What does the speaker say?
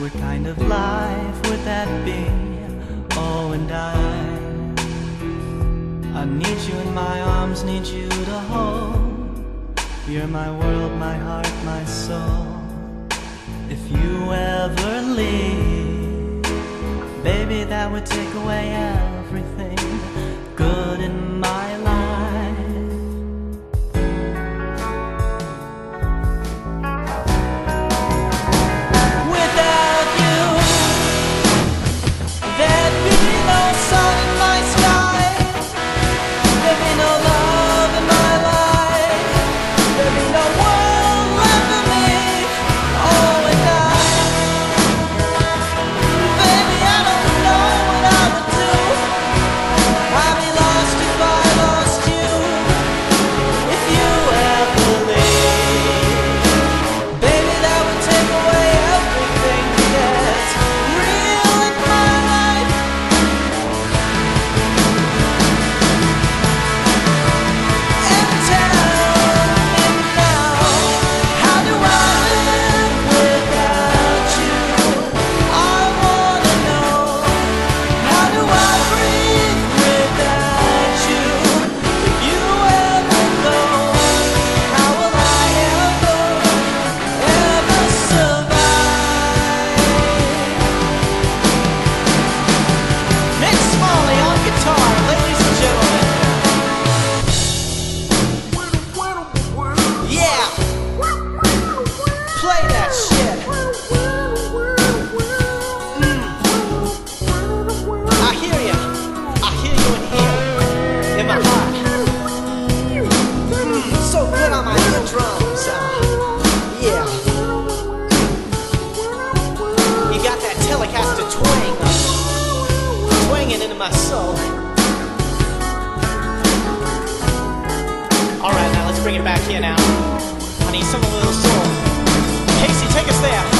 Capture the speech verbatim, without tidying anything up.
What kind of life would that be? Oh, and I I need you in my arms, need you to hold. You're my world, my heart, my soul. If you ever leave, baby, that would take away everything good in my life. Without you, there'd be no sun in my sky. There'd be no love in my life. There'd be no world left for me. Oh, and I, baby, I don't know what I would do. I'd be lost if I lost you. If you ever leave, baby, that would take away everything that's real in my life. And tell me now, how do I live without you? I wanna know, how do I breathe without you? If you ever go, how will I ever, ever survive? Nick Smalley on guitar, ladies and gentlemen. Yeah, play that shit. Mm. I hear you. I hear you in here, in my heart. Mm, so good on my eardrums. Uh, yeah. You got that Telecaster twang, uh, twanging into my soul. All right, now let's bring it back here now. I need some of a little soul. Casey, take us there.